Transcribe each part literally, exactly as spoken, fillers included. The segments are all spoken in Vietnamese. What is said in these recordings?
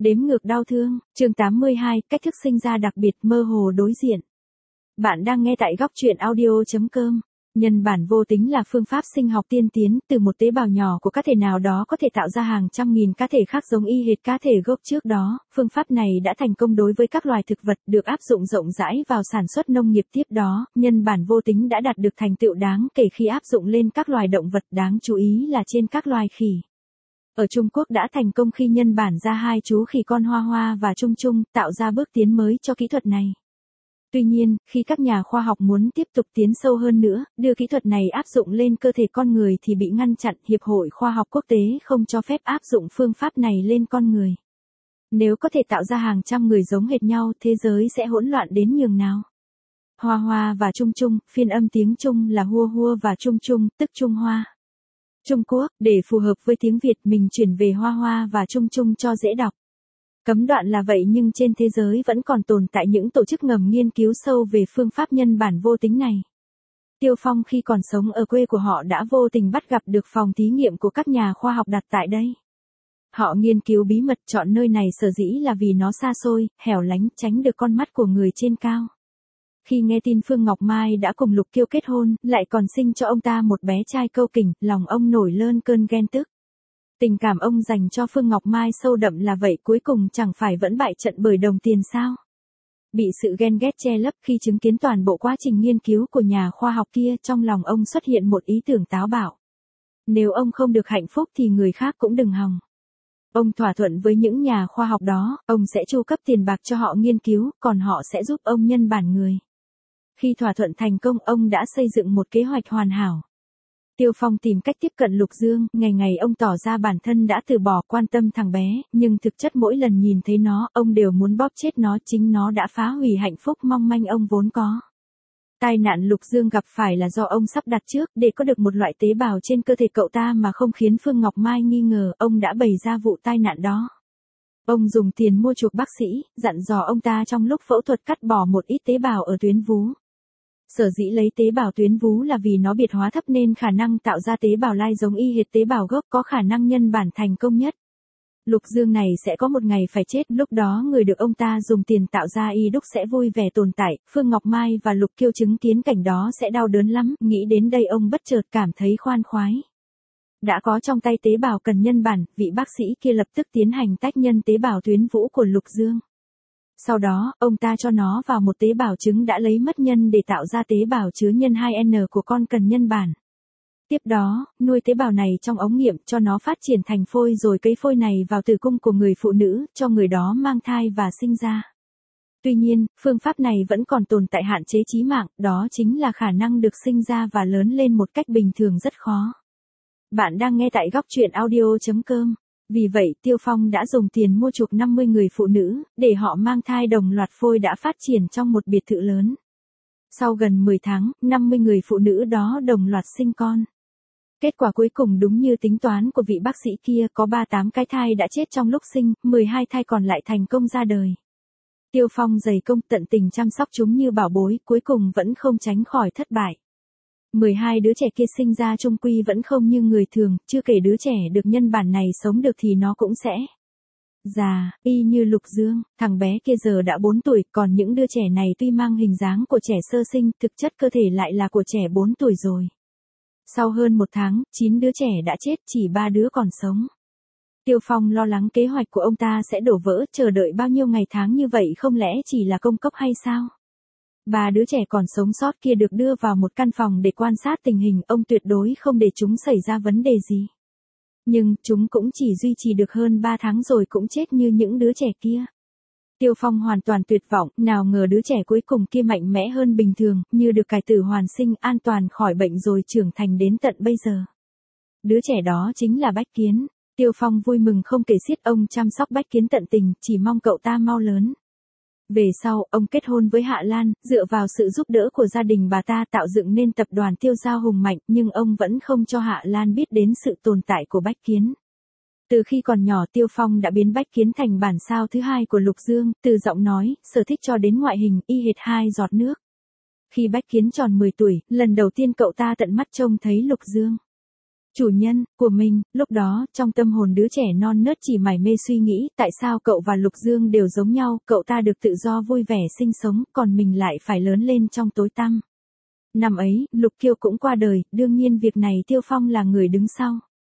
Đếm ngược đau thương, chương tám mươi hai, cách thức sinh ra đặc biệt, mơ hồ đối diện. Bạn đang nghe tại góc truyện audio chấm com. Nhân bản vô tính là phương pháp sinh học tiên tiến, từ một tế bào nhỏ của cá thể nào đó có thể tạo ra hàng trăm nghìn cá thể khác giống y hệt cá thể gốc trước đó. Phương pháp này đã thành công đối với các loài thực vật, được áp dụng rộng rãi vào sản xuất nông nghiệp tiếp đó. Nhân bản vô tính đã đạt được thành tựu đáng kể khi áp dụng lên các loài động vật, đáng chú ý là trên các loài khỉ. Ở Trung Quốc đã thành công khi nhân bản ra hai chú khỉ con Hoa Hoa và Chung Chung, tạo ra bước tiến mới cho kỹ thuật này. Tuy nhiên, khi các nhà khoa học muốn tiếp tục tiến sâu hơn nữa, đưa kỹ thuật này áp dụng lên cơ thể con người thì bị ngăn chặn. Hiệp hội Khoa học Quốc tế không cho phép áp dụng phương pháp này lên con người. Nếu có thể tạo ra hàng trăm người giống hệt nhau, thế giới sẽ hỗn loạn đến nhường nào. Hoa Hoa và Chung Chung, phiên âm tiếng Trung là Hua Hua và Chung Chung, tức Trung Hoa. Trung Quốc, để phù hợp với tiếng Việt mình chuyển về Hoa Hoa và Chung Chung cho dễ đọc. Cấm đoạn là vậy nhưng trên thế giới vẫn còn tồn tại những tổ chức ngầm nghiên cứu sâu về phương pháp nhân bản vô tính này. Tiêu Phong khi còn sống ở quê của họ đã vô tình bắt gặp được phòng thí nghiệm của các nhà khoa học đặt tại đây. Họ nghiên cứu bí mật chọn nơi này sở dĩ là vì nó xa xôi, hẻo lánh, tránh được con mắt của người trên cao. Khi nghe tin Phương Ngọc Mai đã cùng Lục Kiêu kết hôn, lại còn sinh cho ông ta một bé trai câu kỉnh, lòng ông nổi lên cơn ghen tức. Tình cảm ông dành cho Phương Ngọc Mai sâu đậm là vậy, cuối cùng chẳng phải vẫn bại trận bởi đồng tiền sao? Bị sự ghen ghét che lấp, khi chứng kiến toàn bộ quá trình nghiên cứu của nhà khoa học kia, trong lòng ông xuất hiện một ý tưởng táo bạo. Nếu ông không được hạnh phúc thì người khác cũng đừng hòng. Ông thỏa thuận với những nhà khoa học đó, ông sẽ chu cấp tiền bạc cho họ nghiên cứu, còn họ sẽ giúp ông nhân bản người. Khi thỏa thuận thành công, ông đã xây dựng một kế hoạch hoàn hảo. Tiêu Phong tìm cách tiếp cận Lục Dương, ngày ngày ông tỏ ra bản thân đã từ bỏ quan tâm thằng bé, nhưng thực chất mỗi lần nhìn thấy nó, ông đều muốn bóp chết nó, chính nó đã phá hủy hạnh phúc mong manh ông vốn có. Tai nạn Lục Dương gặp phải là do ông sắp đặt trước, để có được một loại tế bào trên cơ thể cậu ta mà không khiến Phương Ngọc Mai nghi ngờ, ông đã bày ra vụ tai nạn đó. Ông dùng tiền mua chuộc bác sĩ, dặn dò ông ta trong lúc phẫu thuật cắt bỏ một ít tế bào ở tuyến vú. Sở dĩ lấy tế bào tuyến vú là vì nó biệt hóa thấp nên khả năng tạo ra tế bào lai giống y hệt tế bào gốc, có khả năng nhân bản thành công nhất. Lục Dương này sẽ có một ngày phải chết, lúc đó người được ông ta dùng tiền tạo ra y đúc sẽ vui vẻ tồn tại. Phương Ngọc Mai và Lục Kiêu chứng kiến cảnh đó sẽ đau đớn lắm, nghĩ đến đây ông bất chợt cảm thấy khoan khoái. Đã có trong tay tế bào cần nhân bản, vị bác sĩ kia lập tức tiến hành tách nhân tế bào tuyến vú của Lục Dương. Sau đó, ông ta cho nó vào một tế bào trứng đã lấy mất nhân để tạo ra tế bào chứa nhân hai N của con cần nhân bản. Tiếp đó, nuôi tế bào này trong ống nghiệm, cho nó phát triển thành phôi rồi cấy phôi này vào tử cung của người phụ nữ, cho người đó mang thai và sinh ra. Tuy nhiên, phương pháp này vẫn còn tồn tại hạn chế chí mạng, đó chính là khả năng được sinh ra và lớn lên một cách bình thường rất khó. Bạn đang nghe tại góc truyện audio chấm com. Vì vậy, Tiêu Phong đã dùng tiền mua chuộc năm mươi người phụ nữ, để họ mang thai đồng loạt phôi đã phát triển trong một biệt thự lớn. Sau gần mười tháng, năm mươi người phụ nữ đó đồng loạt sinh con. Kết quả cuối cùng đúng như tính toán của vị bác sĩ kia, có ba mươi tám cái thai đã chết trong lúc sinh, mười hai thai còn lại thành công ra đời. Tiêu Phong dày công tận tình chăm sóc chúng như bảo bối, cuối cùng vẫn không tránh khỏi thất bại. mười hai đứa trẻ kia sinh ra chung quy vẫn không như người thường, chưa kể đứa trẻ được nhân bản này sống được thì nó cũng sẽ già, y như Lục Dương. Thằng bé kia giờ đã bốn tuổi, còn những đứa trẻ này tuy mang hình dáng của trẻ sơ sinh, thực chất cơ thể lại là của trẻ bốn tuổi rồi. Sau hơn một tháng, chín đứa trẻ đã chết, chỉ ba đứa còn sống. Tiêu Phong lo lắng kế hoạch của ông ta sẽ đổ vỡ, chờ đợi bao nhiêu ngày tháng như vậy không lẽ chỉ là công cốc hay sao? Ba đứa trẻ còn sống sót kia được đưa vào một căn phòng để quan sát tình hình, ông tuyệt đối không để chúng xảy ra vấn đề gì. Nhưng, chúng cũng chỉ duy trì được hơn ba tháng rồi cũng chết như những đứa trẻ kia. Tiêu Phong hoàn toàn tuyệt vọng, nào ngờ đứa trẻ cuối cùng kia mạnh mẽ hơn bình thường, như được cải tử hoàn sinh, an toàn khỏi bệnh rồi trưởng thành đến tận bây giờ. Đứa trẻ đó chính là Bách Kiến. Tiêu Phong vui mừng không kể xiết, ông chăm sóc Bách Kiến tận tình, chỉ mong cậu ta mau lớn. Về sau, ông kết hôn với Hạ Lan, dựa vào sự giúp đỡ của gia đình bà ta tạo dựng nên tập đoàn Tiêu Giao hùng mạnh, nhưng ông vẫn không cho Hạ Lan biết đến sự tồn tại của Bách Kiến. Từ khi còn nhỏ, Tiêu Phong đã biến Bách Kiến thành bản sao thứ hai của Lục Dương, từ giọng nói, sở thích cho đến ngoại hình, y hệt hai giọt nước. Khi Bách Kiến tròn mười tuổi, lần đầu tiên cậu ta tận mắt trông thấy Lục Dương. chủ nhân của mình. Lúc đó, trong tâm hồn đứa trẻ non nớt chỉ mải mê suy nghĩ, tại sao cậu và Lục Dương đều giống nhau, cậu ta được tự do vui vẻ sinh sống, còn mình lại phải lớn lên trong tối tăm. Năm ấy, Lục Kiêu cũng qua đời, đương nhiên việc này Tiêu Phong là người đứng sau.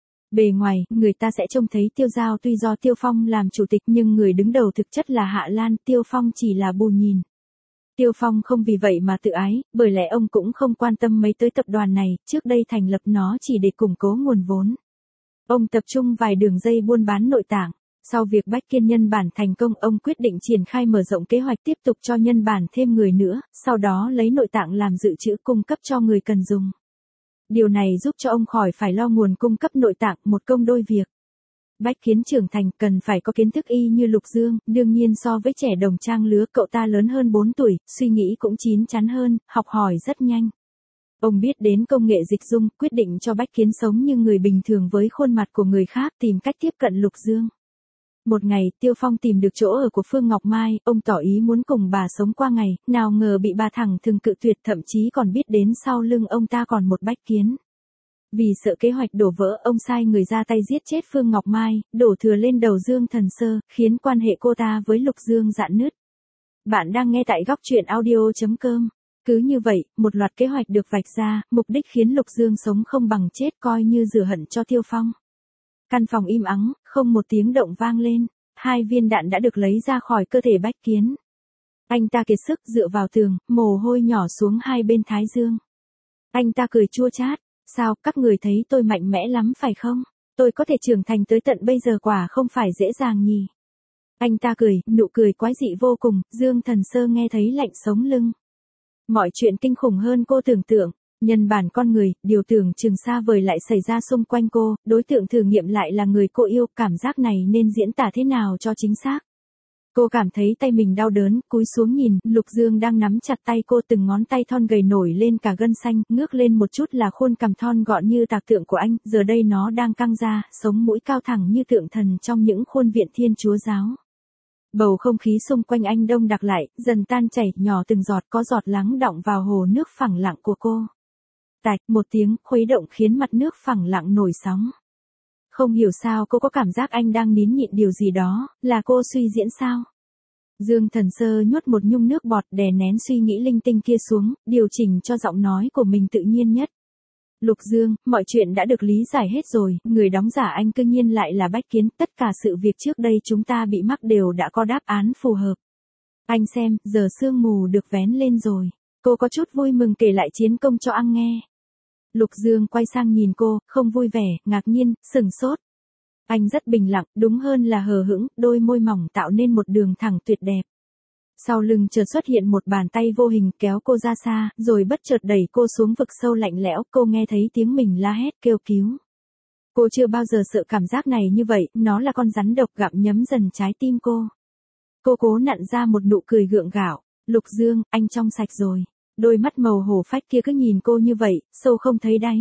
Bề ngoài, người ta sẽ trông thấy Tiêu Giao tuy do Tiêu Phong làm chủ tịch nhưng người đứng đầu thực chất là Hạ Lan, Tiêu Phong chỉ là bù nhìn. Tiêu Phong không vì vậy mà tự ái, bởi lẽ ông cũng không quan tâm mấy tới tập đoàn này, trước đây thành lập nó chỉ để củng cố nguồn vốn. Ông tập trung vài đường dây buôn bán nội tạng. Sau việc Bách Kiên nhân bản thành công, ông quyết định triển khai mở rộng kế hoạch tiếp tục cho nhân bản thêm người nữa, sau đó lấy nội tạng làm dự trữ cung cấp cho người cần dùng. Điều này giúp cho ông khỏi phải lo nguồn cung cấp nội tạng, một công đôi việc. Bách Kiến trưởng thành cần phải có kiến thức y như Lục Dương, đương nhiên so với trẻ đồng trang lứa cậu ta lớn hơn bốn tuổi, suy nghĩ cũng chín chắn hơn, học hỏi rất nhanh. Ông biết đến công nghệ dịch dung, quyết định cho Bách Kiến sống như người bình thường với khuôn mặt của người khác, tìm cách tiếp cận Lục Dương. Một ngày, Tiêu Phong tìm được chỗ ở của Phương Ngọc Mai, ông tỏ ý muốn cùng bà sống qua ngày, nào ngờ bị bà thẳng thừng cự tuyệt, thậm chí còn biết đến sau lưng ông ta còn một Bách Kiến. Vì sợ kế hoạch đổ vỡ, ông sai người ra tay giết chết Phương Ngọc Mai, đổ thừa lên đầu Dương Thần Sơ, khiến quan hệ cô ta với Lục Dương rạn nứt. Bạn đang nghe tại góc truyện audio chấm com. Cứ như vậy, một loạt kế hoạch được vạch ra, mục đích khiến Lục Dương sống không bằng chết, coi như rửa hận cho Tiêu Phong. Căn phòng im ắng, không một tiếng động vang lên, hai viên đạn đã được lấy ra khỏi cơ thể Bách Kiến. Anh ta kiệt sức dựa vào tường, mồ hôi nhỏ xuống hai bên thái dương. Anh ta cười chua chát, sao, các người thấy tôi mạnh mẽ lắm phải không? Tôi có thể trưởng thành tới tận bây giờ quả không phải dễ dàng nhỉ. Anh ta cười, nụ cười quái dị vô cùng, Dương Thần Sơ nghe thấy lạnh sống lưng. Mọi chuyện kinh khủng hơn cô tưởng tượng. Nhân bản con người, điều tưởng chừng xa vời lại xảy ra xung quanh cô, đối tượng thử nghiệm lại là người cô yêu, cảm giác này nên diễn tả thế nào cho chính xác. Cô cảm thấy tay mình đau đớn, cúi xuống nhìn, Lục Dương đang nắm chặt tay cô, từng ngón tay thon gầy nổi lên cả gân xanh, ngước lên một chút là khuôn cằm thon gọn như tạc tượng của anh, giờ đây nó đang căng ra, sống mũi cao thẳng như tượng thần trong những khuôn viện Thiên Chúa giáo. Bầu không khí xung quanh anh đông đặc lại, dần tan chảy, nhỏ từng giọt, có giọt lắng đọng vào hồ nước phẳng lặng của cô. Tạch, một tiếng khuấy động khiến mặt nước phẳng lặng nổi sóng. Không hiểu sao cô có cảm giác anh đang nín nhịn điều gì đó, là cô suy diễn sao? Dương Thần Sơ nhốt một nhung nước bọt, đè nén suy nghĩ linh tinh kia xuống, điều chỉnh cho giọng nói của mình tự nhiên nhất. Lục Dương, mọi chuyện đã được lý giải hết rồi, người đóng giả anh cương nhiên lại là Bách Kiến, tất cả sự việc trước đây chúng ta bị mắc đều đã có đáp án phù hợp. Anh xem, giờ sương mù được vén lên rồi. Cô có chút vui mừng kể lại chiến công cho anh nghe. Lục Dương quay sang nhìn cô, không vui vẻ, ngạc nhiên, sừng sốt. Anh rất bình lặng, đúng hơn là hờ hững, đôi môi mỏng tạo nên một đường thẳng tuyệt đẹp. Sau lưng chợt xuất hiện một bàn tay vô hình kéo cô ra xa, rồi bất chợt đẩy cô xuống vực sâu lạnh lẽo, cô nghe thấy tiếng mình la hét kêu cứu. Cô chưa bao giờ sợ cảm giác này như vậy, nó là con rắn độc gặm nhấm dần trái tim cô. Cô cố nặn ra một nụ cười gượng gạo, Lục Dương, anh trong sạch rồi. Đôi mắt màu hổ phách kia cứ nhìn cô như vậy, sâu không thấy đáy.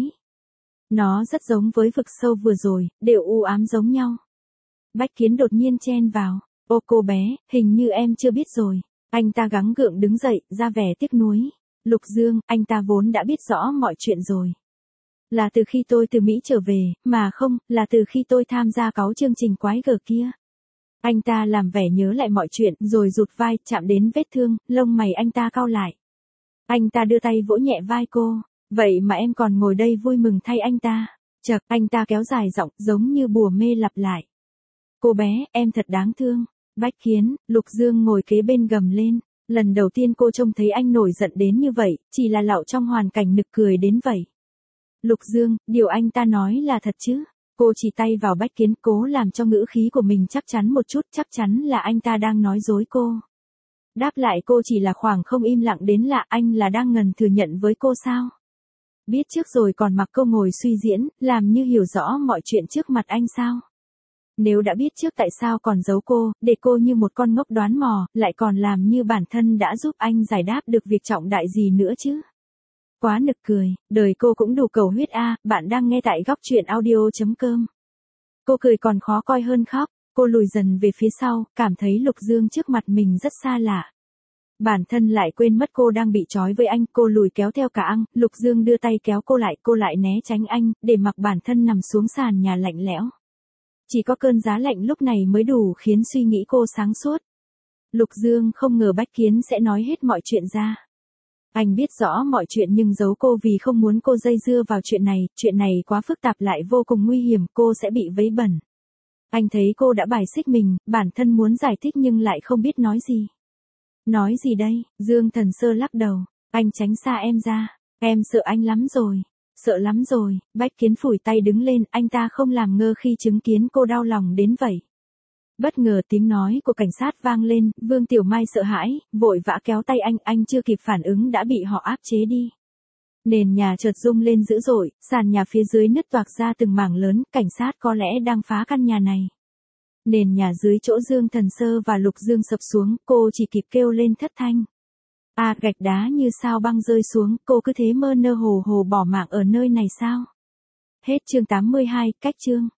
Nó rất giống với vực sâu vừa rồi, đều u ám giống nhau. Bách Kiến đột nhiên chen vào, ô cô bé, hình như em chưa biết rồi. Anh ta gắng gượng đứng dậy, ra vẻ tiếc nuối. Lục Dương, anh ta vốn đã biết rõ mọi chuyện rồi. Là từ khi tôi từ Mỹ trở về, mà không, là từ khi tôi tham gia cáu chương trình quái gở kia. Anh ta làm vẻ nhớ lại mọi chuyện, rồi rụt vai, chạm đến vết thương, lông mày anh ta cau lại. Anh ta đưa tay vỗ nhẹ vai cô, vậy mà em còn ngồi đây vui mừng thay anh ta. Chậc, anh ta kéo dài giọng, giống như bùa mê lặp lại. Cô bé, em thật đáng thương. Bách Kiến, Lục Dương ngồi kế bên gầm lên. Lần đầu tiên cô trông thấy anh nổi giận đến như vậy, chỉ là lạo trong hoàn cảnh nực cười đến vậy. Lục Dương, điều anh ta nói là thật chứ? Cô chỉ tay vào Bách Kiến, cố làm cho ngữ khí của mình chắc chắn một chút, chắc chắn là anh ta đang nói dối cô. Đáp lại cô chỉ là khoảng không im lặng đến lạ, anh là đang ngần thừa nhận với cô sao? Biết trước rồi còn mặc cô ngồi suy diễn, làm như hiểu rõ mọi chuyện trước mặt anh sao? Nếu đã biết trước tại sao còn giấu cô, để cô như một con ngốc đoán mò, lại còn làm như bản thân đã giúp anh giải đáp được việc trọng đại gì nữa chứ? Quá nực cười, đời cô cũng đủ cầu huyết a, bạn đang nghe tại góc truyện audio chấm com. Cô cười còn khó coi hơn khóc, cô lùi dần về phía sau, cảm thấy Lục Dương trước mặt mình rất xa lạ. Bản thân lại quên mất cô đang bị trói với anh, cô lùi kéo theo cả anh, Lục Dương đưa tay kéo cô lại, cô lại né tránh anh, để mặc bản thân nằm xuống sàn nhà lạnh lẽo. Chỉ có cơn giá lạnh lúc này mới đủ khiến suy nghĩ cô sáng suốt. Lục Dương không ngờ Bách Kiến sẽ nói hết mọi chuyện ra. Anh biết rõ mọi chuyện nhưng giấu cô vì không muốn cô dây dưa vào chuyện này, chuyện này quá phức tạp lại vô cùng nguy hiểm, cô sẽ bị vấy bẩn. Anh thấy cô đã bài xích mình, bản thân muốn giải thích nhưng lại không biết nói gì. Nói gì đây? Dương Thần Sơ lắc đầu, anh tránh xa em ra, em sợ anh lắm rồi, sợ lắm rồi, Bách Kiến phủi tay đứng lên, anh ta không làm ngơ khi chứng kiến cô đau lòng đến vậy. Bất ngờ tiếng nói của cảnh sát vang lên, Vương Tiểu Mai sợ hãi, vội vã kéo tay anh, anh chưa kịp phản ứng đã bị họ áp chế đi. Nền nhà chợt rung lên dữ dội, sàn nhà phía dưới nứt toạc ra từng mảng lớn, cảnh sát có lẽ đang phá căn nhà này. Nền nhà dưới chỗ Dương Thần Sơ và Lục Dương sập xuống, cô chỉ kịp kêu lên thất thanh. À, gạch đá như sao băng rơi xuống, cô cứ thế mơ nơ hồ hồ bỏ mạng ở nơi này sao? Hết chương tám mươi hai, cách chương.